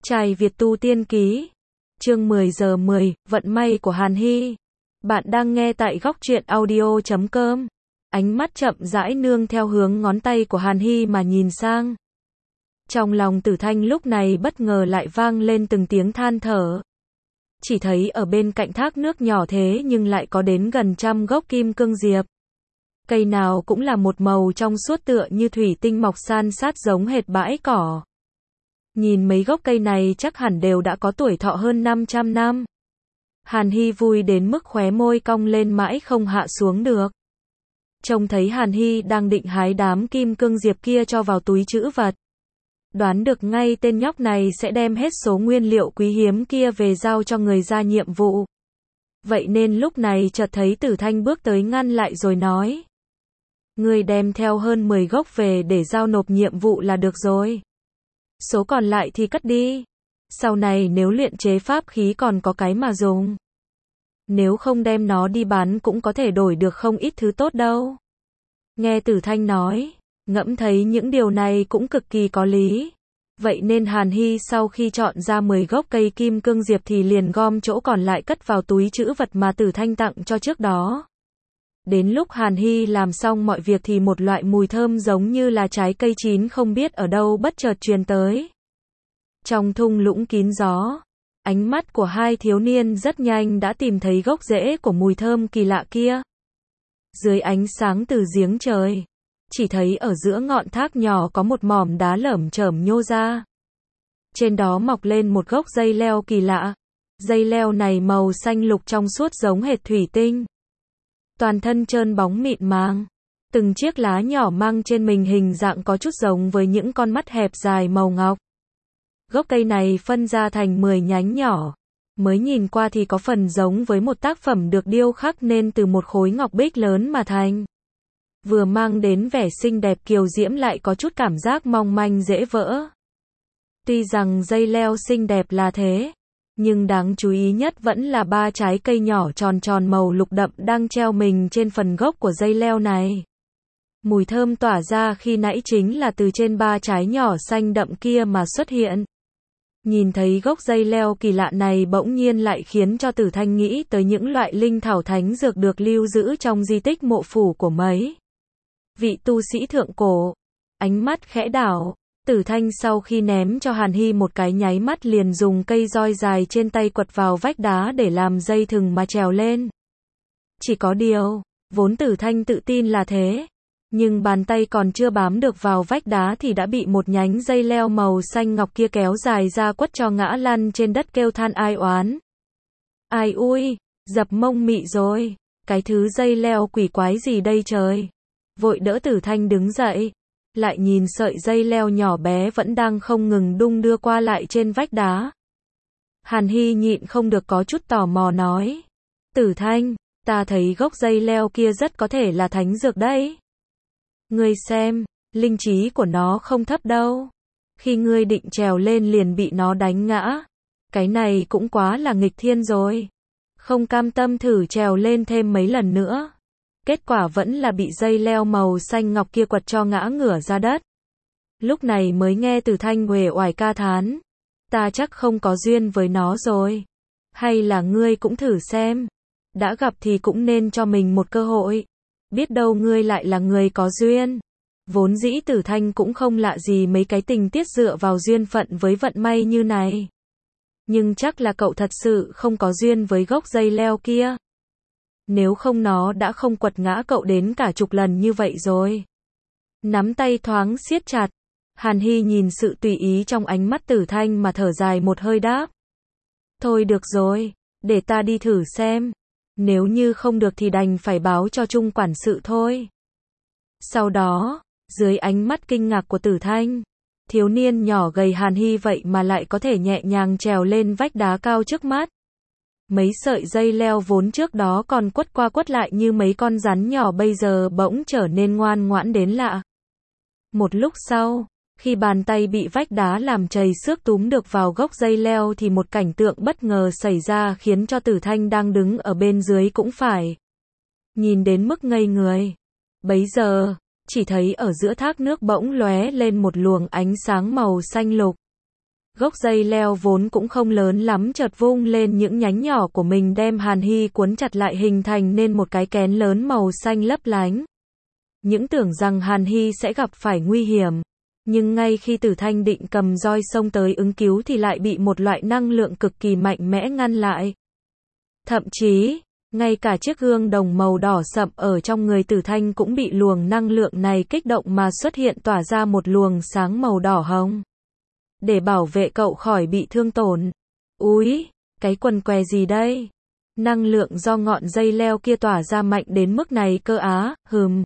Trai Việt tu tiên ký. Chương 10 giờ 10, vận may của Hàn Hy. Bạn đang nghe tại góc truyện audio.com. Ánh mắt chậm rãi nương theo hướng ngón tay của Hàn Hy mà nhìn sang. Trong lòng Tử Thanh lúc này bất ngờ lại vang lên từng tiếng than thở. Chỉ thấy ở bên cạnh thác nước nhỏ thế nhưng lại có đến gần 100 gốc kim cương diệp. Cây nào cũng là một màu trong suốt tựa như thủy tinh mọc san sát giống hệt bãi cỏ. Nhìn mấy gốc cây này chắc hẳn đều đã có tuổi thọ hơn 500 năm. Hàn Hy vui đến mức khóe môi cong lên mãi không hạ xuống được. Trông thấy Hàn Hy đang định hái đám kim cương diệp kia cho vào túi trữ vật. Đoán được ngay tên nhóc này sẽ đem hết số nguyên liệu quý hiếm kia về giao cho người ra nhiệm vụ. Vậy nên lúc này chợt thấy Tử Thanh bước tới ngăn lại rồi nói. Ngươi đem theo hơn 10 gốc về để giao nộp nhiệm vụ là được rồi. Số còn lại thì cất đi. Sau này nếu luyện chế pháp khí còn có cái mà dùng. Nếu không đem nó đi bán cũng có thể đổi được không ít thứ tốt đâu. Nghe Tử Thanh nói, ngẫm thấy những điều này cũng cực kỳ có lý. Vậy nên Hàn Hy sau khi chọn ra 10 gốc cây kim cương diệp thì liền gom chỗ còn lại cất vào túi trữ vật mà Tử Thanh tặng cho trước đó. Đến lúc Hàn Hy làm xong mọi việc thì một loại mùi thơm giống như là trái cây chín không biết ở đâu bất chợt truyền tới. Trong thung lũng kín gió, ánh mắt của hai thiếu niên rất nhanh đã tìm thấy gốc rễ của mùi thơm kỳ lạ kia. Dưới ánh sáng từ giếng trời, chỉ thấy ở giữa ngọn thác nhỏ có một mỏm đá lởm chởm nhô ra. Trên đó mọc lên một gốc dây leo kỳ lạ. Dây leo này màu xanh lục trong suốt giống hệt thủy tinh. Toàn thân trơn bóng mịn màng. Từng chiếc lá nhỏ mang trên mình hình dạng có chút giống với những con mắt hẹp dài màu ngọc. Gốc cây này phân ra thành 10 nhánh nhỏ. Mới nhìn qua thì có phần giống với một tác phẩm được điêu khắc nên từ một khối ngọc bích lớn mà thành. Vừa mang đến vẻ xinh đẹp kiều diễm lại có chút cảm giác mong manh dễ vỡ. Tuy rằng dây leo xinh đẹp là thế, nhưng đáng chú ý nhất vẫn là 3 trái cây nhỏ tròn tròn màu lục đậm đang treo mình trên phần gốc của dây leo này. Mùi thơm tỏa ra khi nãy chính là từ trên 3 trái nhỏ xanh đậm kia mà xuất hiện. Nhìn thấy gốc dây leo kỳ lạ này bỗng nhiên lại khiến cho Tử Thanh nghĩ tới những loại linh thảo thánh dược được lưu giữ trong di tích mộ phủ của mấy vị tu sĩ thượng cổ. Ánh mắt khẽ đảo, Tử Thanh sau khi ném cho Hàn Hy một cái nháy mắt liền dùng cây roi dài trên tay quật vào vách đá để làm dây thừng mà trèo lên. Chỉ có điều, vốn Tử Thanh tự tin là thế, nhưng bàn tay còn chưa bám được vào vách đá thì đã bị một nhánh dây leo màu xanh ngọc kia kéo dài ra quất cho ngã lăn trên đất kêu than ai oán. Ai ui, dập mông mị rồi, cái thứ dây leo quỷ quái gì đây trời. Vội đỡ Tử Thanh đứng dậy, lại nhìn sợi dây leo nhỏ bé vẫn đang không ngừng đung đưa qua lại trên vách đá. Hàn Hy nhịn không được có chút tò mò nói. Tử Thanh, ta thấy gốc dây leo kia rất có thể là thánh dược đấy. Ngươi xem, linh trí của nó không thấp đâu. Khi ngươi định trèo lên liền bị nó đánh ngã. Cái này cũng quá là nghịch thiên rồi. Không cam tâm thử trèo lên thêm mấy lần nữa. Kết quả vẫn là bị dây leo màu xanh ngọc kia quật cho ngã ngửa ra đất. Lúc này mới nghe Tử Thanh uể oải ca thán. Ta chắc không có duyên với nó rồi. Hay là ngươi cũng thử xem. Đã gặp thì cũng nên cho mình một cơ hội. Biết đâu ngươi lại là người có duyên. Vốn dĩ Tử Thanh cũng không lạ gì mấy cái tình tiết dựa vào duyên phận với vận may như này. Nhưng chắc là cậu thật sự không có duyên với gốc dây leo kia. Nếu không nó đã không quật ngã cậu đến cả chục lần như vậy rồi. Nắm tay thoáng siết chặt. Hàn Hy nhìn sự tùy ý trong ánh mắt Tử Thanh mà thở dài một hơi đáp. Thôi được rồi, để ta đi thử xem. Nếu như không được thì đành phải báo cho Trung quản sự thôi. Sau đó, dưới ánh mắt kinh ngạc của Tử Thanh, thiếu niên nhỏ gầy Hàn Hy vậy mà lại có thể nhẹ nhàng trèo lên vách đá cao trước mắt. Mấy sợi dây leo vốn trước đó còn quất qua quất lại như mấy con rắn nhỏ bây giờ bỗng trở nên ngoan ngoãn đến lạ. Một lúc sau, khi bàn tay bị vách đá làm trầy xước túm được vào gốc dây leo thì một cảnh tượng bất ngờ xảy ra khiến cho Tử Thanh đang đứng ở bên dưới cũng phải nhìn đến mức ngây người. Bấy giờ, chỉ thấy ở giữa thác nước bỗng lóe lên một luồng ánh sáng màu xanh lục. Gốc dây leo vốn cũng không lớn lắm chợt vung lên những nhánh nhỏ của mình đem Hàn Hy cuốn chặt lại hình thành nên một cái kén lớn màu xanh lấp lánh. Những tưởng rằng Hàn Hy sẽ gặp phải nguy hiểm. Nhưng ngay khi Tử Thanh định cầm roi xông tới ứng cứu thì lại bị một loại năng lượng cực kỳ mạnh mẽ ngăn lại. Thậm chí, ngay cả chiếc gương đồng màu đỏ sậm ở trong người Tử Thanh cũng bị luồng năng lượng này kích động mà xuất hiện tỏa ra một luồng sáng màu đỏ hồng. Để bảo vệ cậu khỏi bị thương tổn. Úi, cái quần què gì đây? Năng lượng do ngọn dây leo kia tỏa ra mạnh đến mức này cơ á,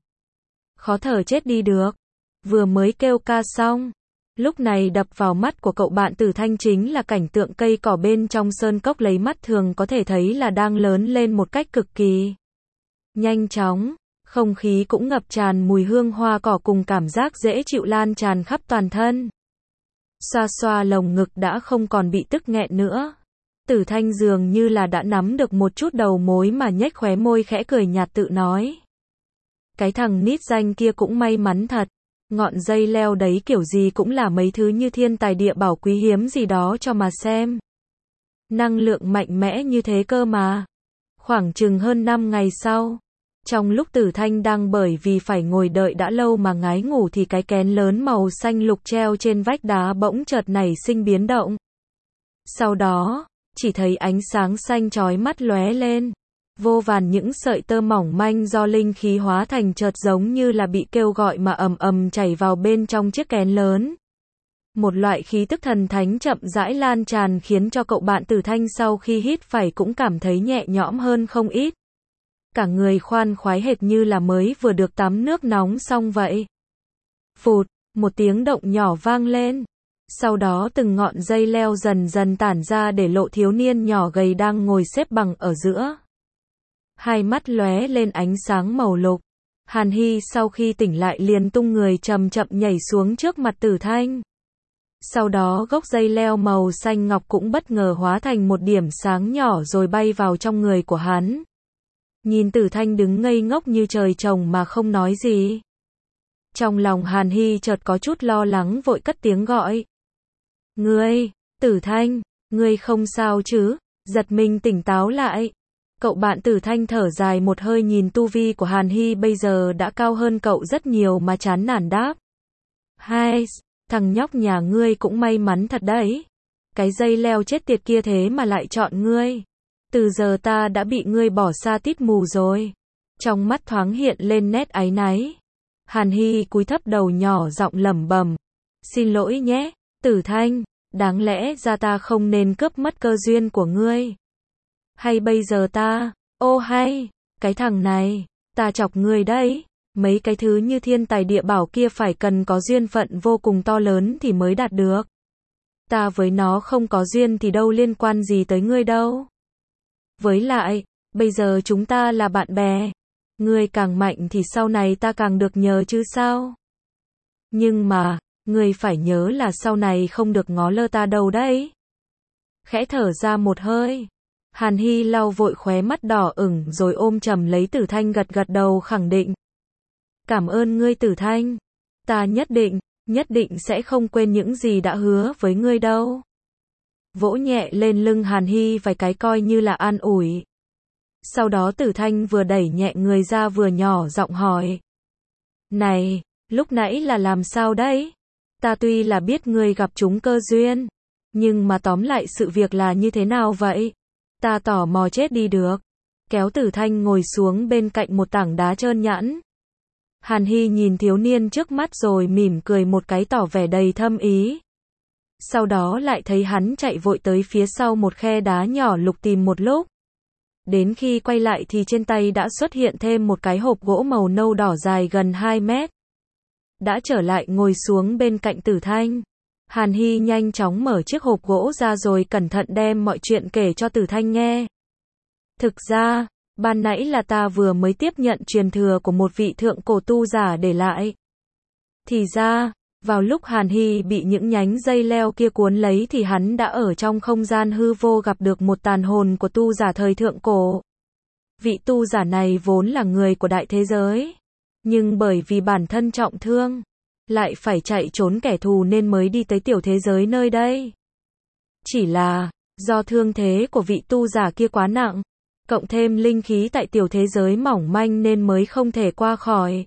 khó thở chết đi được. Vừa mới kêu ca xong. Lúc này đập vào mắt của cậu bạn Tử Thanh chính là cảnh tượng cây cỏ bên trong sơn cốc lấy mắt thường có thể thấy là đang lớn lên một cách cực kỳ nhanh chóng. Không khí cũng ngập tràn mùi hương hoa cỏ cùng cảm giác dễ chịu lan tràn khắp toàn thân. Xoa xoa lồng ngực đã không còn bị tức nghẹn nữa. Tử Thanh dường như là đã nắm được một chút đầu mối mà nhếch khóe môi khẽ cười nhạt tự nói. Cái thằng nít danh kia cũng may mắn thật. Ngọn dây leo đấy kiểu gì cũng là mấy thứ như thiên tài địa bảo quý hiếm gì đó cho mà xem. Năng lượng mạnh mẽ như thế cơ mà. Khoảng chừng hơn 5 ngày sau. Trong lúc Tử Thanh đang bởi vì phải ngồi đợi đã lâu mà ngái ngủ thì cái kén lớn màu xanh lục treo trên vách đá bỗng chợt nảy sinh biến động. Sau đó, chỉ thấy ánh sáng xanh chói mắt lóe lên. Vô vàn những sợi tơ mỏng manh do linh khí hóa thành chợt giống như là bị kêu gọi mà ầm ầm chảy vào bên trong chiếc kén lớn. Một loại khí tức thần thánh chậm rãi lan tràn khiến cho cậu bạn Tử Thanh sau khi hít phải cũng cảm thấy nhẹ nhõm hơn không ít. Cả người khoan khoái hệt như là mới vừa được tắm nước nóng xong vậy. Phụt, một tiếng động nhỏ vang lên. Sau đó từng ngọn dây leo dần dần tản ra để lộ thiếu niên nhỏ gầy đang ngồi xếp bằng ở giữa. Hai mắt lóe lên ánh sáng màu lục. Hàn Hy sau khi tỉnh lại liền tung người chậm chậm nhảy xuống trước mặt Tử Thanh. Sau đó gốc dây leo màu xanh ngọc cũng bất ngờ hóa thành một điểm sáng nhỏ rồi bay vào trong người của hắn. Nhìn Tử Thanh đứng ngây ngốc như trời trồng mà không nói gì. Trong lòng Hàn Hy chợt có chút lo lắng vội cất tiếng gọi. Ngươi, Tử Thanh, ngươi không sao chứ? Giật mình tỉnh táo lại. Cậu bạn Tử Thanh thở dài một hơi nhìn tu vi của Hàn Hy bây giờ đã cao hơn cậu rất nhiều mà chán nản đáp. Hai, thằng nhóc nhà ngươi cũng may mắn thật đấy. Cái dây leo chết tiệt kia thế mà lại chọn ngươi. Từ giờ ta đã bị ngươi bỏ xa tít mù rồi. Trong mắt thoáng hiện lên nét áy náy. Hàn Hy cúi thấp đầu nhỏ giọng lẩm bẩm. Xin lỗi nhé, Tử Thanh, đáng lẽ ra ta không nên cướp mất cơ duyên của ngươi. Hay bây giờ ta, ô hay, cái thằng này, ta chọc ngươi đấy. Mấy cái thứ như thiên tài địa bảo kia phải cần có duyên phận vô cùng to lớn thì mới đạt được. Ta với nó không có duyên thì đâu liên quan gì tới ngươi đâu. Với lại, bây giờ chúng ta là bạn bè. Ngươi càng mạnh thì sau này ta càng được nhờ chứ sao. Nhưng mà, ngươi phải nhớ là sau này không được ngó lơ ta đâu đấy. Khẽ thở ra một hơi. Hàn Hy lau vội khóe mắt đỏ ửng rồi ôm chầm lấy Tử Thanh gật gật đầu khẳng định. Cảm ơn ngươi Tử Thanh. Ta nhất định sẽ không quên những gì đã hứa với ngươi đâu. Vỗ nhẹ lên lưng Hàn Hy vài cái coi như là an ủi. Sau đó Tử Thanh vừa đẩy nhẹ người ra vừa nhỏ giọng hỏi. Này, lúc nãy là làm sao đấy? Ta tuy là biết ngươi gặp trúng cơ duyên. Nhưng mà tóm lại sự việc là như thế nào vậy? Ta tò mò chết đi được. Kéo Tử Thanh ngồi xuống bên cạnh một tảng đá trơn nhẵn. Hàn Hy nhìn thiếu niên trước mắt rồi mỉm cười một cái tỏ vẻ đầy thâm ý. Sau đó lại thấy hắn chạy vội tới phía sau một khe đá nhỏ lục tìm một lúc. Đến khi quay lại thì trên tay đã xuất hiện thêm một cái hộp gỗ màu nâu đỏ dài gần 2 mét. Đã trở lại ngồi xuống bên cạnh Tử Thanh. Hàn Hy nhanh chóng mở chiếc hộp gỗ ra rồi cẩn thận đem mọi chuyện kể cho Tử Thanh nghe. Thực ra, ban nãy là ta vừa mới tiếp nhận truyền thừa của một vị thượng cổ tu giả để lại. Thì ra, vào lúc Hàn Hy bị những nhánh dây leo kia cuốn lấy thì hắn đã ở trong không gian hư vô gặp được một tàn hồn của tu giả thời thượng cổ. Vị tu giả này vốn là người của đại thế giới. Nhưng bởi vì bản thân trọng thương, lại phải chạy trốn kẻ thù nên mới đi tới tiểu thế giới nơi đây. Chỉ là, do thương thế của vị tu giả kia quá nặng, cộng thêm linh khí tại tiểu thế giới mỏng manh nên mới không thể qua khỏi.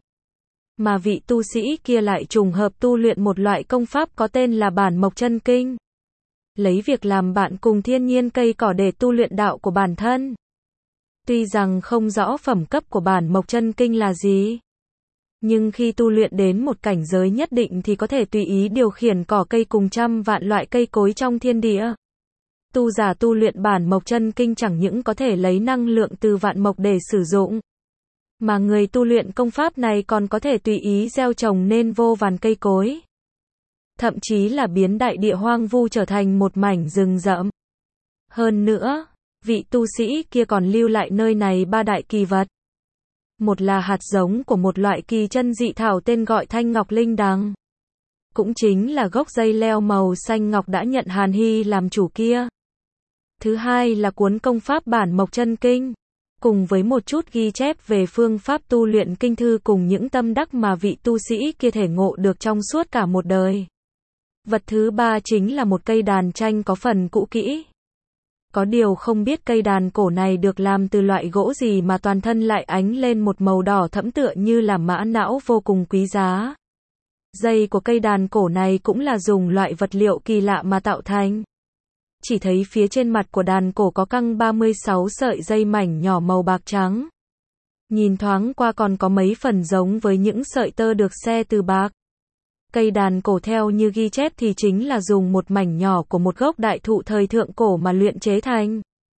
Mà vị tu sĩ kia lại trùng hợp tu luyện một loại công pháp có tên là Bản Mộc Chân Kinh. Lấy việc làm bạn cùng thiên nhiên cây cỏ để tu luyện đạo của bản thân. Tuy rằng không rõ phẩm cấp của Bản Mộc Chân Kinh là gì, nhưng khi tu luyện đến một cảnh giới nhất định thì có thể tùy ý điều khiển cỏ cây cùng trăm vạn loại cây cối trong thiên địa. Tu giả tu luyện Bản Mộc Chân Kinh chẳng những có thể lấy năng lượng từ vạn mộc để sử dụng, mà người tu luyện công pháp này còn có thể tùy ý gieo trồng nên vô vàn cây cối. Thậm chí là biến đại địa hoang vu trở thành một mảnh rừng rậm. Hơn nữa, vị tu sĩ kia còn lưu lại nơi này 3 đại kỳ vật. Một là hạt giống của một loại kỳ chân dị thảo tên gọi Thanh Ngọc Linh Đằng. Cũng chính là gốc dây leo màu xanh ngọc đã nhận Hàn Hy làm chủ kia. Thứ hai là cuốn công pháp Bản Mộc Chân Kinh, cùng với một chút ghi chép về phương pháp tu luyện kinh thư cùng những tâm đắc mà vị tu sĩ kia thể ngộ được trong suốt cả một đời. Vật thứ ba chính là một cây đàn tranh có phần cũ kỹ. Có điều không biết cây đàn cổ này được làm từ loại gỗ gì mà toàn thân lại ánh lên một màu đỏ thẫm tựa như là mã não vô cùng quý giá. Dây của cây đàn cổ này cũng là dùng loại vật liệu kỳ lạ mà tạo thành. Chỉ thấy phía trên mặt của đàn cổ có căng 36 sợi dây mảnh nhỏ màu bạc trắng. Nhìn thoáng qua còn có mấy phần giống với những sợi tơ được xe từ bạc. Cây đàn cổ theo như ghi chép thì chính là dùng một mảnh nhỏ của một gốc đại thụ thời thượng cổ mà luyện chế thành.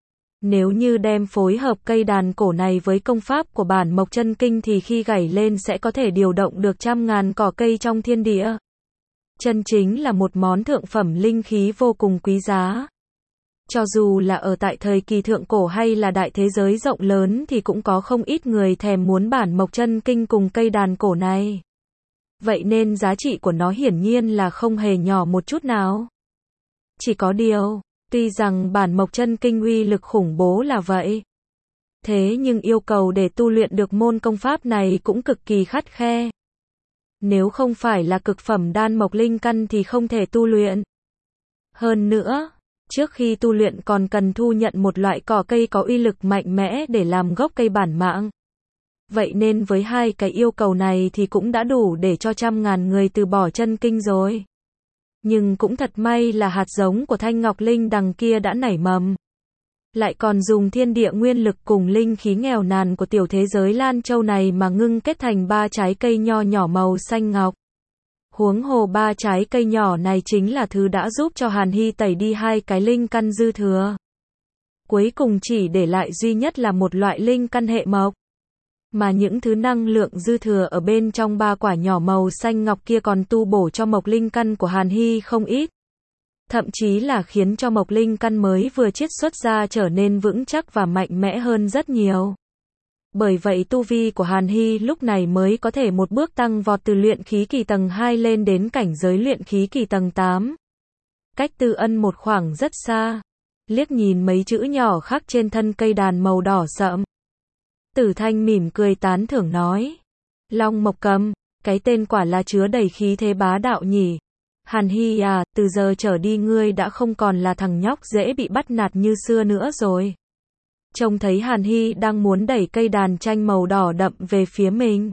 Nếu như đem phối hợp cây đàn cổ này với công pháp của Bản Mộc Chân Kinh thì khi gảy lên sẽ có thể điều động được trăm ngàn cỏ cây trong thiên địa. Chân chính là một món thượng phẩm linh khí vô cùng quý giá. Cho dù là ở tại thời kỳ thượng cổ hay là đại thế giới rộng lớn thì cũng có không ít người thèm muốn Bản Mộc Chân Kinh cùng cây đàn cổ này. Vậy nên giá trị của nó hiển nhiên là không hề nhỏ một chút nào. Chỉ có điều, tuy rằng Bản Mộc Chân Kinh uy lực khủng bố là vậy, thế nhưng yêu cầu để tu luyện được môn công pháp này cũng cực kỳ khắt khe. Nếu không phải là cực phẩm đan mộc linh căn thì không thể tu luyện. Hơn nữa, trước khi tu luyện còn cần thu nhận một loại cỏ cây có uy lực mạnh mẽ để làm gốc cây bản mạng. Vậy nên với hai cái yêu cầu này thì cũng đã đủ để cho trăm ngàn người từ bỏ chân kinh rồi. Nhưng cũng thật may là hạt giống của Thanh Ngọc Linh Đằng kia đã nảy mầm. Lại còn dùng thiên địa nguyên lực cùng linh khí nghèo nàn của tiểu thế giới Lan Châu này mà ngưng kết thành 3 trái cây nho nhỏ màu xanh ngọc. Huống hồ 3 trái cây nhỏ này chính là thứ đã giúp cho Hàn Hy tẩy đi 2 cái linh căn dư thừa. Cuối cùng chỉ để lại duy nhất là một loại linh căn hệ mộc. Mà những thứ năng lượng dư thừa ở bên trong 3 quả nhỏ màu xanh ngọc kia còn tu bổ cho mộc linh căn của Hàn Hy không ít. Thậm chí là khiến cho mộc linh căn mới vừa chiết xuất ra trở nên vững chắc và mạnh mẽ hơn rất nhiều. Bởi vậy tu vi của Hàn Hy lúc này mới có thể một bước tăng vọt từ luyện khí kỳ tầng 2 lên đến cảnh giới luyện khí kỳ tầng 8. Cách Tư Ân một khoảng rất xa. Liếc nhìn mấy chữ nhỏ khắc trên thân cây đàn màu đỏ sậm. Tử Thanh mỉm cười tán thưởng nói. Long Mộc Cầm, cái tên quả là chứa đầy khí thế bá đạo nhỉ. Hàn Hy à, từ giờ trở đi ngươi đã không còn là thằng nhóc dễ bị bắt nạt như xưa nữa rồi. Trông thấy Hàn Hy đang muốn đẩy cây đàn tranh màu đỏ đậm về phía mình.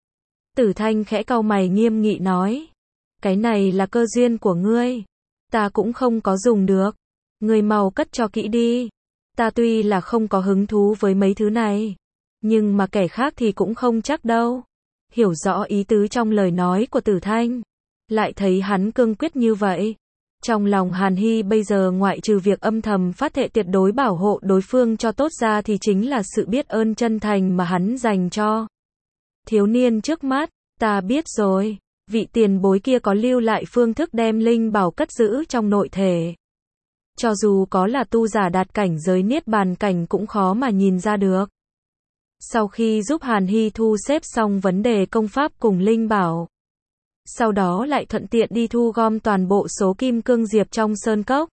Tử Thanh khẽ cau mày nghiêm nghị nói. Cái này là cơ duyên của ngươi. Ta cũng không có dùng được. Ngươi mau cất cho kỹ đi. Ta tuy là không có hứng thú với mấy thứ này. Nhưng mà kẻ khác thì cũng không chắc đâu. Hiểu rõ ý tứ trong lời nói của Tử Thanh. Lại thấy hắn cương quyết như vậy. Trong lòng Hàn Hy bây giờ ngoại trừ việc âm thầm phát thệ tuyệt đối bảo hộ đối phương cho tốt ra thì chính là sự biết ơn chân thành mà hắn dành cho thiếu niên trước mắt. Ta biết rồi, vị tiền bối kia có lưu lại phương thức đem linh bảo cất giữ trong nội thể. Cho dù có là tu giả đạt cảnh giới niết bàn cảnh cũng khó mà nhìn ra được. Sau khi giúp Hàn Hy thu xếp xong vấn đề công pháp cùng linh bảo, sau đó lại thuận tiện đi thu gom toàn bộ số kim cương diệp trong sơn cốc.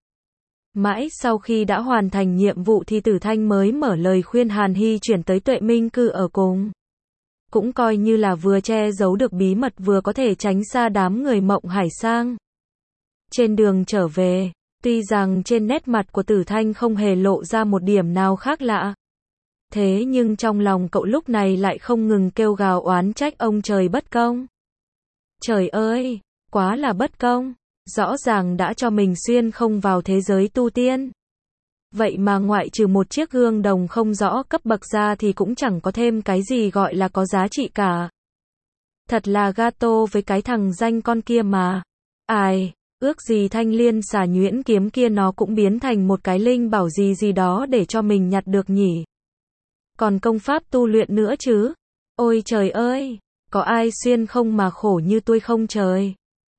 Mãi sau khi đã hoàn thành nhiệm vụ thì Tử Thanh mới mở lời khuyên Hàn Hy chuyển tới Tuệ Minh cư ở cùng. Cũng coi như là vừa che giấu được bí mật vừa có thể tránh xa đám người Mộng Hải Sang. Trên đường trở về, Tuy rằng trên nét mặt của Tử Thanh không hề lộ ra một điểm nào khác lạ. Thế nhưng trong lòng cậu lúc này lại không ngừng kêu gào oán trách ông trời bất công. Trời ơi, quá là bất công, rõ ràng đã cho mình xuyên không vào thế giới tu tiên. Vậy mà ngoại trừ một chiếc gương đồng không rõ cấp bậc ra thì cũng chẳng có thêm cái gì gọi là có giá trị cả. Thật là gato với cái thằng danh con kia mà. Ai, ước gì thanh liên xà nhuyễn kiếm kia nó cũng biến thành một cái linh bảo gì gì đó để cho mình nhặt được nhỉ. Còn công pháp tu luyện nữa chứ. Ôi trời ơi, có ai xuyên không mà khổ như tôi không trời.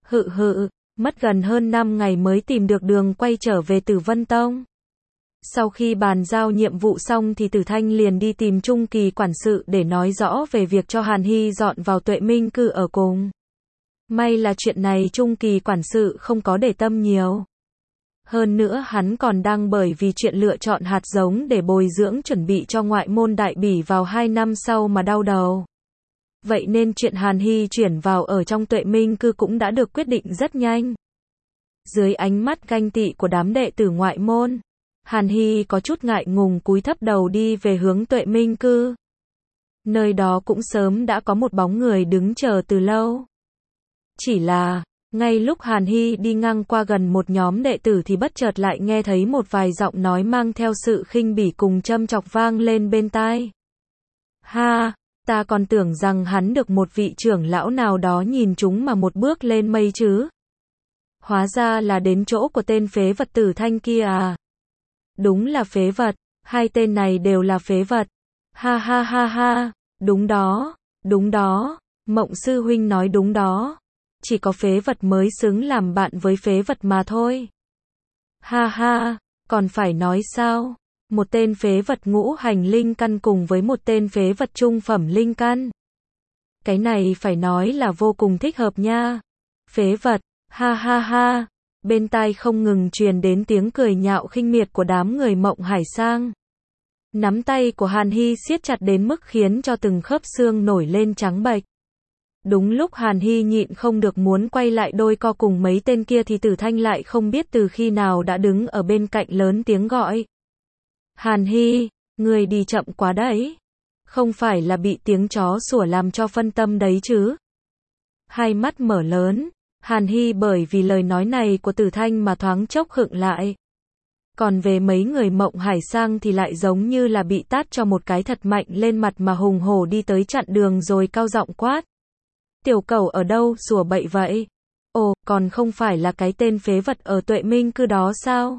Mất gần hơn 5 ngày mới tìm được đường quay trở về Tử Vân Tông. Sau khi bàn giao nhiệm vụ xong thì Tử Thanh liền đi tìm Trung Kỳ quản sự để nói rõ về việc cho Hàn Hy dọn vào Tuệ Minh cư ở cùng. May là chuyện này Trung Kỳ quản sự không có để tâm nhiều. Hơn nữa hắn còn đang bởi vì chuyện lựa chọn hạt giống để bồi dưỡng chuẩn bị cho ngoại môn đại bỉ vào 2 năm sau mà đau đầu. Vậy nên chuyện Hàn Hy chuyển vào ở trong Tuệ Minh cư cũng đã được quyết định rất nhanh. Dưới ánh mắt ganh tị của đám đệ tử ngoại môn, Hàn Hy có chút ngại ngùng cúi thấp đầu đi về hướng Tuệ Minh cư. Nơi đó cũng sớm đã có một bóng người đứng chờ từ lâu. Chỉ là, ngay lúc Hàn Hy đi ngang qua gần một nhóm đệ tử thì bất chợt lại nghe thấy một vài giọng nói mang theo sự khinh bỉ cùng châm chọc vang lên bên tai. Ha, ta còn tưởng rằng hắn được một vị trưởng lão nào đó nhìn chúng mà một bước lên mây chứ. Hóa ra là đến chỗ của tên phế vật Tử Thanh kia à. Đúng là phế vật, hai tên này đều là phế vật. Ha ha ha ha, đúng đó, Mộng sư huynh nói đúng đó. Chỉ có phế vật mới xứng làm bạn với phế vật mà thôi. Ha ha, còn phải nói sao? Một tên phế vật ngũ hành linh căn cùng với một tên phế vật trung phẩm linh căn. Cái này phải nói là vô cùng thích hợp nha. Phế vật, ha ha ha. Bên tai không ngừng truyền đến tiếng cười nhạo khinh miệt của đám người Mộng Hải Sang. Nắm tay của Hàn Hy siết chặt đến mức khiến cho từng khớp xương nổi lên trắng bệch. Đúng lúc Hàn Hy nhịn không được muốn quay lại đôi co cùng mấy tên kia thì Tử Thanh lại không biết từ khi nào đã đứng ở bên cạnh lớn tiếng gọi. Hàn Hy, người đi chậm quá đấy. Không phải là bị tiếng chó sủa làm cho phân tâm đấy chứ. Hai mắt mở lớn, Hàn Hy bởi vì lời nói này của Tử Thanh mà thoáng chốc khựng lại. Còn về mấy người Mộng Hải Sang thì lại giống như là bị tát cho một cái thật mạnh lên mặt mà hùng hổ đi tới chặn đường rồi cao giọng quát. Tiểu cẩu ở đâu sủa bậy vậy? Ồ, còn không phải là cái tên phế vật ở Tuệ Minh cư đó sao?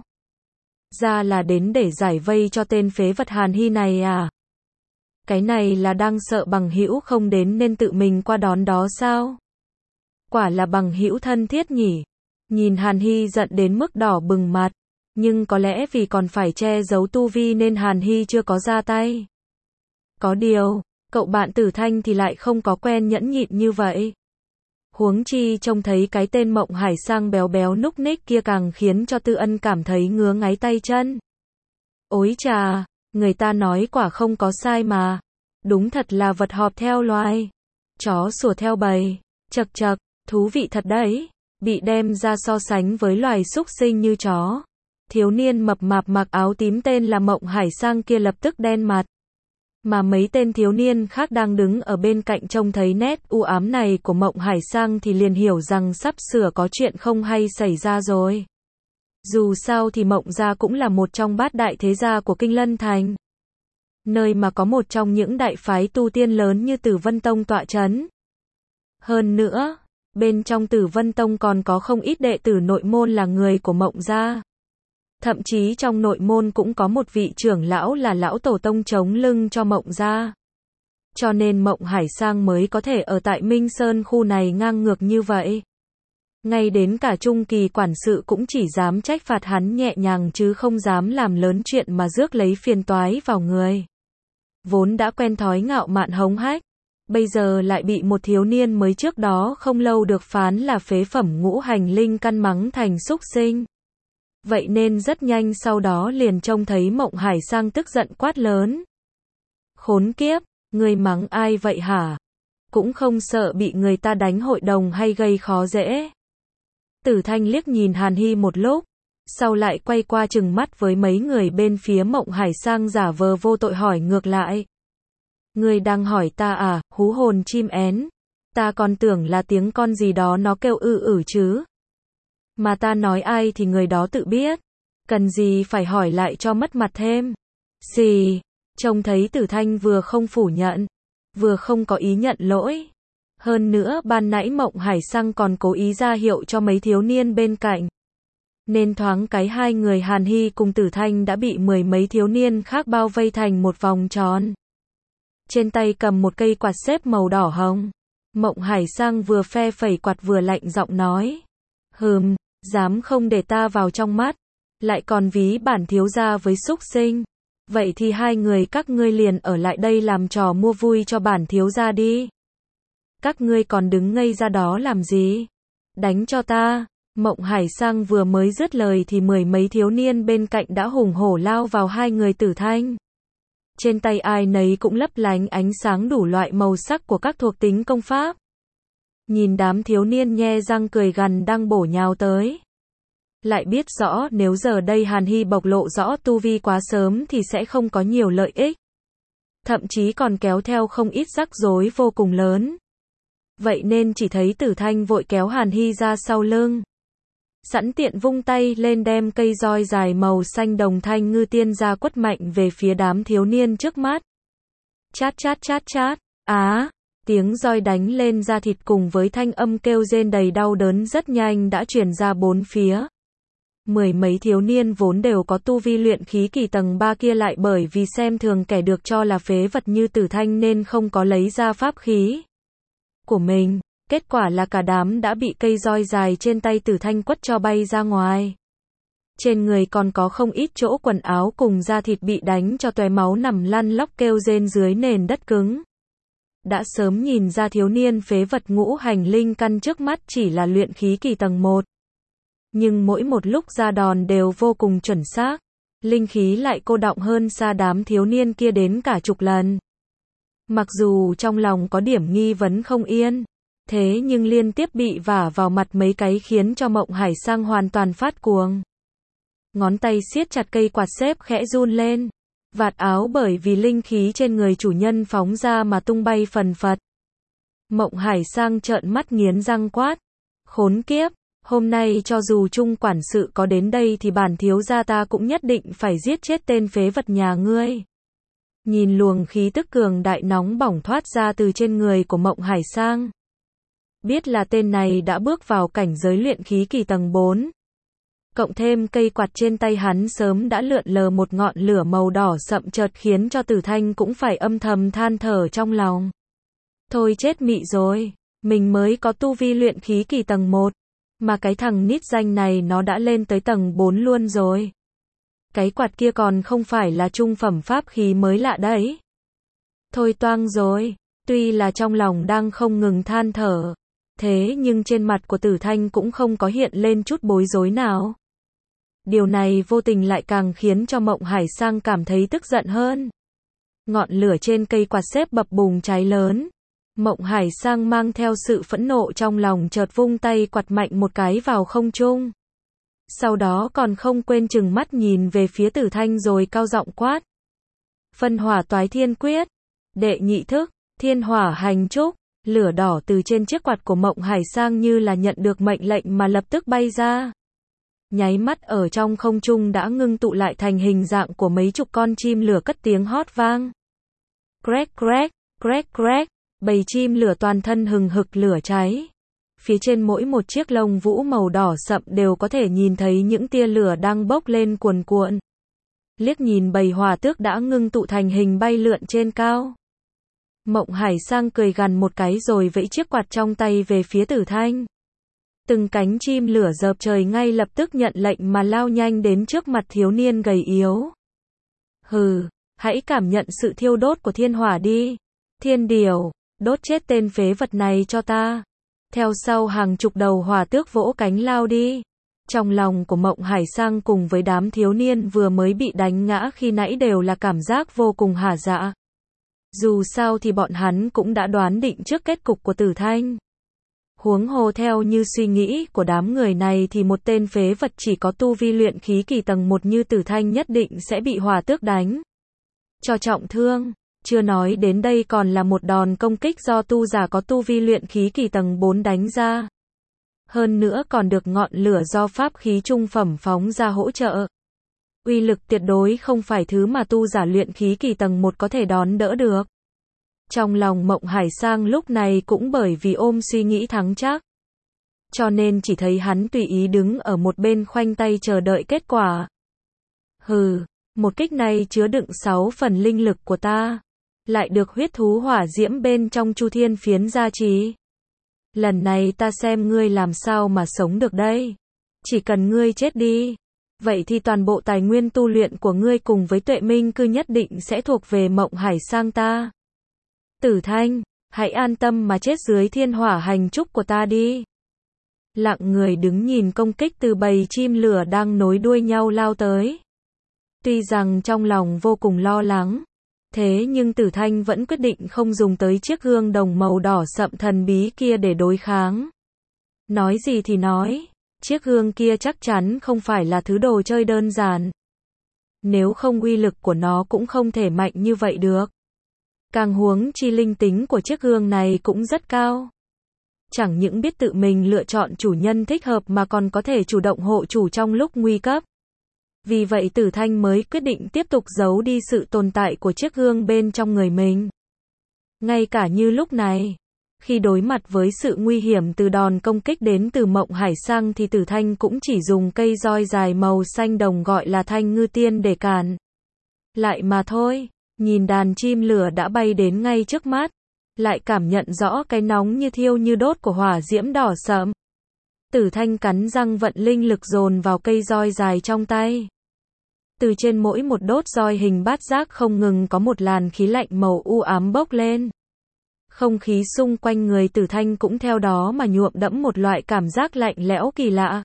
Ra là đến để giải vây cho tên phế vật Hàn Hy này à? Cái này là đang sợ bằng hữu không đến nên tự mình qua đón đó sao? Quả là bằng hữu thân thiết nhỉ? Nhìn Hàn Hy giận đến mức đỏ bừng mặt, nhưng có lẽ vì còn phải che giấu tu vi nên Hàn Hy chưa có ra tay. Có điều, cậu bạn Tử Thanh thì lại không có quen nhẫn nhịn như vậy. Huống chi trông thấy cái tên Mộng Hải Sang béo béo núc ních kia càng khiến cho Tư Ân cảm thấy ngứa ngáy tay chân. Ối chà, người ta nói quả không có sai mà. Đúng thật là vật họp theo loài. Chó sủa theo bầy. Chậc chậc, thú vị thật đấy. Bị đem ra so sánh với loài súc sinh như chó. Thiếu niên mập mạp mặc áo tím tên là Mộng Hải Sang kia lập tức đen mặt. Mà mấy tên thiếu niên khác đang đứng ở bên cạnh trông thấy nét u ám này của Mộng Hải Sang thì liền hiểu rằng sắp sửa có chuyện không hay xảy ra rồi. Dù sao thì Mộng gia cũng là một trong bát đại thế gia của Kinh Lân Thành. Nơi mà có một trong những đại phái tu tiên lớn như Tử Vân Tông tọa chấn. Hơn nữa, bên trong Tử Vân Tông còn có không ít đệ tử nội môn là người của Mộng gia. Thậm chí trong nội môn cũng có một vị trưởng lão là lão tổ tông chống lưng cho Mộng gia. Cho nên Mộng Hải Sang mới có thể ở tại Minh Sơn khu này ngang ngược như vậy. Ngay đến cả Trung Kỳ quản sự cũng chỉ dám trách phạt hắn nhẹ nhàng chứ không dám làm lớn chuyện mà rước lấy phiền toái vào người. Vốn đã quen thói ngạo mạn hống hách, bây giờ lại bị một thiếu niên mới trước đó không lâu được phán là phế phẩm ngũ hành linh căn mắng thành súc sinh. Vậy nên rất nhanh sau đó liền trông thấy Mộng Hải Sang tức giận quát lớn. Khốn kiếp, ngươi mắng ai vậy hả? Cũng không sợ bị người ta đánh hội đồng hay gây khó dễ. Tử Thanh liếc nhìn Hàn Hy một lúc, Sau lại quay qua trừng mắt với mấy người bên phía Mộng Hải Sang giả vờ vô tội hỏi ngược lại. Ngươi đang hỏi ta à, hú hồn chim én. Ta còn tưởng là tiếng con gì đó nó kêu chứ. Mà ta nói ai thì người đó tự biết. Cần gì phải hỏi lại cho mất mặt thêm. Xì, trông thấy Tử Thanh vừa không phủ nhận, vừa không có ý nhận lỗi. Hơn nữa ban nãy Mộng Hải Sang còn cố ý ra hiệu cho mấy thiếu niên bên cạnh. Nên thoáng cái hai người Hàn Hy cùng Tử Thanh đã bị mười mấy thiếu niên khác bao vây thành một vòng tròn. Trên tay cầm một cây quạt xếp màu đỏ hồng. Mộng Hải Sang vừa phe phẩy quạt vừa lạnh giọng nói. Dám không để ta vào trong mắt. Lại còn ví bản thiếu gia với súc sinh. Vậy thì hai người các ngươi liền ở lại đây làm trò mua vui cho bản thiếu gia đi. Các ngươi còn đứng ngây ra đó làm gì? Đánh cho ta. Mộng Hải Sang vừa mới dứt lời thì mười mấy thiếu niên bên cạnh đã hùng hổ lao vào hai người Tử Thanh. Trên tay ai nấy cũng lấp lánh ánh sáng đủ loại màu sắc của các thuộc tính công pháp. Nhìn đám thiếu niên nhe răng cười gằn đang bổ nhào tới. Lại biết rõ nếu giờ đây Hàn Hy bộc lộ rõ tu vi quá sớm thì sẽ không có nhiều lợi ích. Thậm chí còn kéo theo không ít rắc rối vô cùng lớn. Vậy nên chỉ thấy Tử Thanh vội kéo Hàn Hy ra sau lưng. Sẵn tiện vung tay lên đem cây roi dài màu xanh đồng thanh ngư tiên ra quất mạnh về phía đám thiếu niên trước mắt. Chát chát chát chát. Tiếng roi đánh lên da thịt cùng với thanh âm kêu rên đầy đau đớn rất nhanh đã truyền ra bốn phía. Mười mấy thiếu niên vốn đều có tu vi luyện khí kỳ tầng 3 kia lại bởi vì xem thường kẻ được cho là phế vật như Tử Thanh nên không có lấy ra pháp khí của mình. Kết quả là cả đám đã bị cây roi dài trên tay Tử Thanh quất cho bay ra ngoài. Trên người còn có không ít chỗ quần áo cùng da thịt bị đánh cho tóe máu nằm lăn lóc kêu rên dưới nền đất cứng. Đã sớm nhìn ra thiếu niên phế vật ngũ hành linh căn trước mắt chỉ là luyện khí kỳ tầng 1. Nhưng mỗi một lúc ra đòn đều vô cùng chuẩn xác. Linh khí lại cô đọng hơn xa đám thiếu niên kia đến cả chục lần. Mặc dù trong lòng có điểm nghi vấn không yên. Thế nhưng liên tiếp bị vả vào mặt mấy cái khiến cho Mộng Hải Sang hoàn toàn phát cuồng. Ngón tay siết chặt cây quạt xếp khẽ run lên. Vạt áo bởi vì linh khí trên người chủ nhân phóng ra mà tung bay phần phật. Mộng Hải Sang trợn mắt nghiến răng quát. Khốn kiếp, hôm nay cho dù Trung quản sự có đến đây thì bản thiếu gia ta cũng nhất định phải giết chết tên phế vật nhà ngươi. Nhìn luồng khí tức cường đại nóng bỏng thoát ra từ trên người của Mộng Hải Sang. Biết là tên này đã bước vào cảnh giới luyện khí kỳ tầng 4. Cộng thêm cây quạt trên tay hắn sớm đã lượn lờ một ngọn lửa màu đỏ sậm chợt khiến cho Tử Thanh cũng phải âm thầm than thở trong lòng. Thôi chết mị rồi, mình mới có tu vi luyện khí kỳ tầng 1, mà cái thằng nít danh này nó đã lên tới tầng 4 luôn rồi. Cái quạt kia còn không phải là trung phẩm pháp khí mới lạ đấy. Thôi toang rồi, tuy là trong lòng đang không ngừng than thở. Thế nhưng trên mặt của Tử Thanh cũng không có hiện lên chút bối rối nào. Điều này vô tình lại càng khiến cho Mộng Hải Sang cảm thấy tức giận hơn. Ngọn lửa trên cây quạt xếp bập bùng cháy lớn. Mộng Hải Sang mang theo sự phẫn nộ trong lòng chợt vung tay quạt mạnh một cái vào không trung. Sau đó còn không quên chừng mắt nhìn về phía Tử Thanh rồi cao giọng quát. Phân hỏa toái thiên quyết. Đệ nhị thức, thiên hỏa hành trúc. Lửa đỏ từ trên chiếc quạt của Mộng Hải Sang như là nhận được mệnh lệnh mà lập tức bay ra. Nháy mắt ở trong không trung đã ngưng tụ lại thành hình dạng của mấy chục con chim lửa cất tiếng hót vang. Crack crack, crack crack, bầy chim lửa toàn thân hừng hực lửa cháy. Phía trên mỗi một chiếc lông vũ màu đỏ sậm đều có thể nhìn thấy những tia lửa đang bốc lên cuồn cuộn. Liếc nhìn bầy hỏa tước đã ngưng tụ thành hình bay lượn trên cao. Mộng Hải Sang cười gằn một cái rồi vẫy chiếc quạt trong tay về phía Tử Thanh. Từng cánh chim lửa dợp trời ngay lập tức nhận lệnh mà lao nhanh đến trước mặt thiếu niên gầy yếu. Hãy cảm nhận sự thiêu đốt của thiên hỏa đi. Thiên điều, đốt chết tên phế vật này cho ta. Theo sau hàng chục đầu hỏa tước vỗ cánh lao đi. Trong lòng của Mộng Hải Sang cùng với đám thiếu niên vừa mới bị đánh ngã khi nãy đều là cảm giác vô cùng hả dạ. Dù sao thì bọn hắn cũng đã đoán định trước kết cục của Tử Thanh. Huống hồ theo như suy nghĩ của đám người này thì một tên phế vật chỉ có tu vi luyện khí kỳ tầng 1 như Tử Thanh nhất định sẽ bị hỏa tước đánh cho trọng thương. Chưa nói đến đây còn là một đòn công kích do tu giả có tu vi luyện khí kỳ tầng 4 đánh ra. Hơn nữa còn được ngọn lửa do pháp khí trung phẩm phóng ra hỗ trợ. Uy lực tuyệt đối không phải thứ mà tu giả luyện khí kỳ tầng 1 có thể đón đỡ được. Trong lòng Mộng Hải Sang lúc này cũng bởi vì ôm suy nghĩ thắng chắc, cho nên chỉ thấy hắn tùy ý đứng ở một bên khoanh tay chờ đợi kết quả. Hừ, một kích này chứa đựng 6 phần linh lực của ta, lại được huyết thú hỏa diễm bên trong Chu Thiên Phiến gia trì. Lần này ta xem ngươi làm sao mà sống được đây. Chỉ cần ngươi chết đi, vậy thì toàn bộ tài nguyên tu luyện của ngươi cùng với Tuệ Minh Cư nhất định sẽ thuộc về Mộng Hải Sang ta. Tử Thanh, hãy an tâm mà chết dưới thiên hỏa hành trúc của ta đi. Lặng người đứng nhìn công kích từ bầy chim lửa đang nối đuôi nhau lao tới. Tuy rằng trong lòng vô cùng lo lắng, thế nhưng Tử Thanh vẫn quyết định không dùng tới chiếc gương đồng màu đỏ sậm thần bí kia để đối kháng. Nói gì thì nói, chiếc gương kia chắc chắn không phải là thứ đồ chơi đơn giản. Nếu không uy lực của nó cũng không thể mạnh như vậy được. Càng huống chi linh tính của chiếc gương này cũng rất cao. Chẳng những biết tự mình lựa chọn chủ nhân thích hợp mà còn có thể chủ động hộ chủ trong lúc nguy cấp. Vì vậy Tử Thanh mới quyết định tiếp tục giấu đi sự tồn tại của chiếc gương bên trong người mình. Ngay cả như lúc này, khi đối mặt với sự nguy hiểm từ đòn công kích đến từ Mộng Hải Sang thì Tử Thanh cũng chỉ dùng cây roi dài màu xanh đồng gọi là Thanh Ngư Tiên để cản lại mà thôi. Nhìn đàn chim lửa đã bay đến ngay trước mắt, lại cảm nhận rõ cái nóng như thiêu như đốt của hỏa diễm đỏ sẫm. Tử Thanh cắn răng vận linh lực dồn vào cây roi dài trong tay. Từ trên mỗi một đốt roi hình bát giác không ngừng có một làn khí lạnh màu u ám bốc lên. Không khí xung quanh người Tử Thanh cũng theo đó mà nhuộm đẫm một loại cảm giác lạnh lẽo kỳ lạ.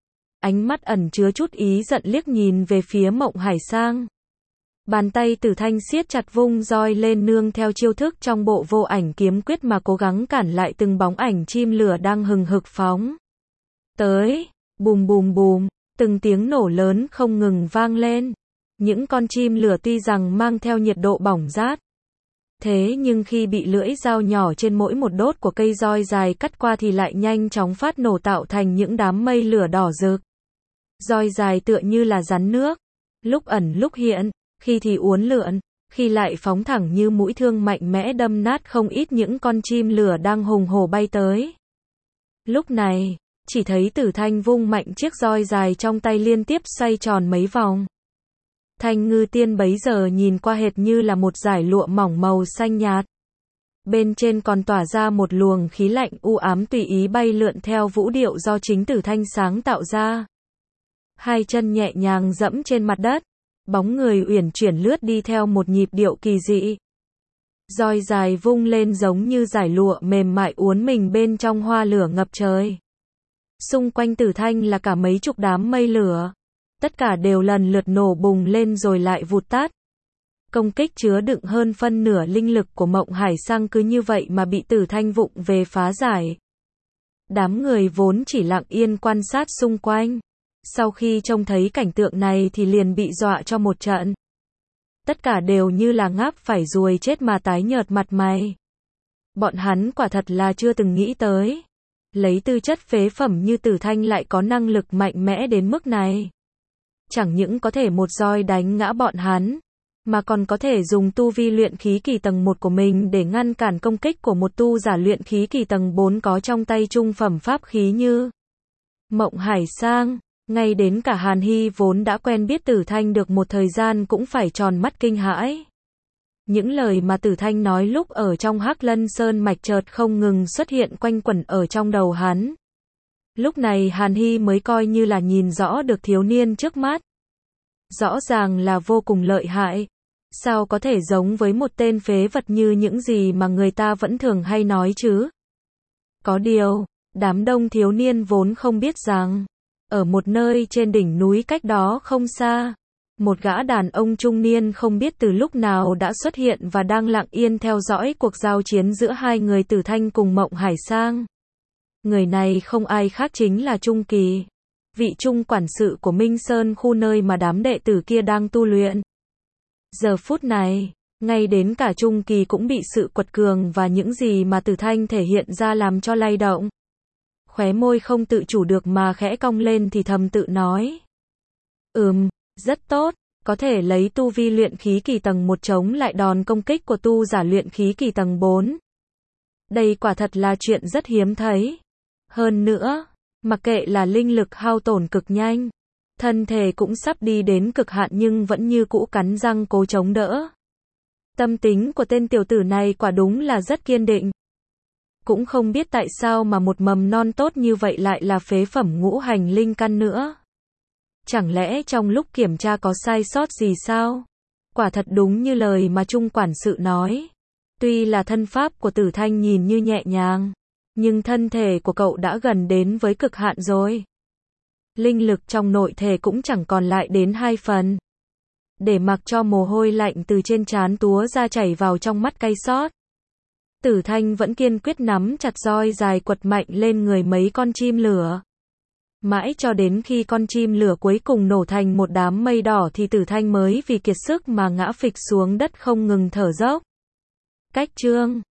Ánh mắt ẩn chứa chút ý giận liếc nhìn về phía Mộng Hải Sang. Bàn tay Tử Thanh siết chặt vung roi lên nương theo chiêu thức trong bộ vô ảnh kiếm quyết mà cố gắng cản lại từng bóng ảnh chim lửa đang hừng hực phóng tới. Bùm bùm bùm, từng tiếng nổ lớn không ngừng vang lên. Những con chim lửa tuy rằng mang theo nhiệt độ bỏng rát, thế nhưng khi bị lưỡi dao nhỏ trên mỗi một đốt của cây roi dài cắt qua thì lại nhanh chóng phát nổ tạo thành những đám mây lửa đỏ rực. Roi dài tựa như là rắn nước, lúc ẩn lúc hiện, khi thì uốn lượn, khi lại phóng thẳng như mũi thương mạnh mẽ đâm nát không ít những con chim lửa đang hùng hổ bay tới. Lúc này, chỉ thấy Tử Thanh vung mạnh chiếc roi dài trong tay liên tiếp xoay tròn mấy vòng. Thanh Ngư Tiên bấy giờ nhìn qua hệt như là một dải lụa mỏng màu xanh nhạt. Bên trên còn tỏa ra một luồng khí lạnh u ám tùy ý bay lượn theo vũ điệu do chính Tử Thanh sáng tạo ra. Hai chân nhẹ nhàng dẫm trên mặt đất, bóng người uyển chuyển lướt đi theo một nhịp điệu kỳ dị. Roi dài vung lên giống như dải lụa mềm mại uốn mình bên trong hoa lửa ngập trời. Xung quanh Tử Thanh là cả mấy chục đám mây lửa. Tất cả đều lần lượt nổ bùng lên rồi lại vụt tắt. Công kích chứa đựng hơn phân nửa linh lực của Mộng Hải Sang cứ như vậy mà bị Tử Thanh vụng về phá giải. Đám người vốn chỉ lặng yên quan sát xung quanh, sau khi trông thấy cảnh tượng này thì liền bị dọa cho một trận. Tất cả đều như là ngáp phải ruồi chết mà tái nhợt mặt mày. Bọn hắn quả thật là chưa từng nghĩ tới, lấy tư chất phế phẩm như Tử Thanh lại có năng lực mạnh mẽ đến mức này. Chẳng những có thể một roi đánh ngã bọn hắn, mà còn có thể dùng tu vi luyện khí kỳ tầng 1 của mình để ngăn cản công kích của một tu giả luyện khí kỳ tầng 4 có trong tay trung phẩm pháp khí như Mộng Hải Sang. Ngay đến cả Hàn Hy vốn đã quen biết Tử Thanh được một thời gian cũng phải tròn mắt kinh hãi. Những lời mà Tử Thanh nói lúc ở trong Hắc Lân Sơn mạch chợt không ngừng xuất hiện quanh quẩn ở trong đầu hắn. Lúc này Hàn Hy mới coi như là nhìn rõ được thiếu niên trước mắt. Rõ ràng là vô cùng lợi hại. Sao có thể giống với một tên phế vật như những gì mà người ta vẫn thường hay nói chứ? Có điều, đám đông thiếu niên vốn không biết rằng, ở một nơi trên đỉnh núi cách đó không xa, một gã đàn ông trung niên không biết từ lúc nào đã xuất hiện và đang lặng yên theo dõi cuộc giao chiến giữa hai người Tử Thanh cùng Mộng Hải Sang. Người này không ai khác chính là Trung Kỳ, vị trung quản sự của Minh Sơn khu nơi mà đám đệ tử kia đang tu luyện. Giờ phút này, ngay đến cả Trung Kỳ cũng bị sự quật cường và những gì mà Tử Thanh thể hiện ra làm cho lay động. Khóe môi không tự chủ được mà khẽ cong lên thì thầm tự nói. Rất tốt, có thể lấy tu vi luyện khí kỳ tầng 1 chống lại đòn công kích của tu giả luyện khí kỳ tầng 4. Đây quả thật là chuyện rất hiếm thấy. Hơn nữa, mặc kệ là linh lực hao tổn cực nhanh, thân thể cũng sắp đi đến cực hạn nhưng vẫn như cũ cắn răng cố chống đỡ. Tâm tính của tên tiểu tử này quả đúng là rất kiên định. Cũng không biết tại sao mà một mầm non tốt như vậy lại là phế phẩm ngũ hành linh căn nữa. Chẳng lẽ trong lúc kiểm tra có sai sót gì sao? Quả thật đúng như lời mà Trung quản sự nói. Tuy là thân pháp của Tử Thanh nhìn như nhẹ nhàng, nhưng thân thể của cậu đã gần đến với cực hạn rồi. Linh lực trong nội thể cũng chẳng còn lại đến 2 phần. Để mặc cho mồ hôi lạnh từ trên trán túa ra chảy vào trong mắt cay xót. Tử Thanh vẫn kiên quyết nắm chặt roi dài quật mạnh lên người mấy con chim lửa. Mãi cho đến khi con chim lửa cuối cùng nổ thành một đám mây đỏ thì Tử Thanh mới vì kiệt sức mà ngã phịch xuống đất không ngừng thở dốc. Cách chương